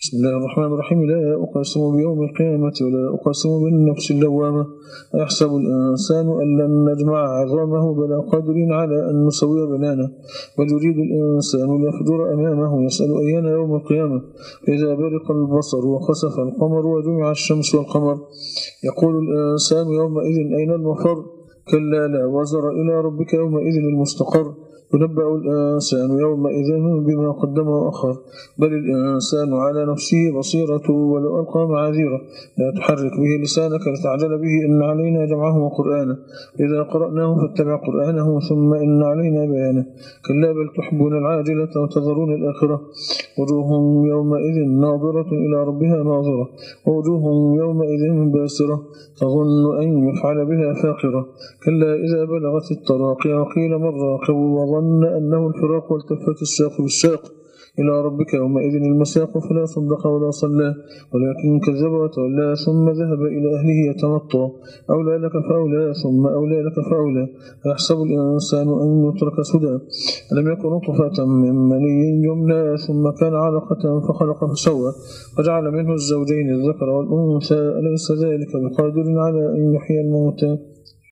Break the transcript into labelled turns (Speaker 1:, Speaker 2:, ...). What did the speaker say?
Speaker 1: بسم الله الرحمن الرحيم. لا أقسم بيوم القيامة ولا أقسم بالنفس اللوامة. أيحسب الإنسان أن لن نجمع عظامه بلى قادرين على أن نسوي بنانه. بل يريد الإنسان ليفجر أمامه يسأل أيان يوم القيامة. إذا برق البصر وخسف القمر وجمع الشمس والقمر يقول الإنسان يومئذ أين المفر. كلا لا وزر إلى ربك يومئذ المستقر. ينبأ الإنسان يومئذ بما قدم وأخر. بل الإنسان على نفسه بصيرة ولو ألقى معاذيره. لا تحرك به لسانك لتعجل به إن علينا جمعه وقرآنه. إذا قرأناه فاتبع قرآنه ثم إن علينا بيانه. كلا بل تحبون العاجلة وتذرون الآخرة. وجوه يومئذ ناظرة إلى ربها ناظرة. ووجوه يومئذ باسرة تظن أن يفعل بها فاقرة. كلا إذا بلغت التراقي وقيل من راقب وظن أنه الفراق والتفت الساق بالساق. إلى ربك يومئذ المساق فلا صدق ولا صلى ولكن كذب وتولى ثم ذهب إلى أهله يتمطى. أولى لك فأولى ثم أولى لك فأولى. أيحسب الإنسان أن يترك سدى. ألم يكن نطفة من مني يمنى ثم كان علقة فخلق فسوى وجعل منه الزوجين الذكر والأنثى. أليس ذلك بقادر على أن يحيي الموتى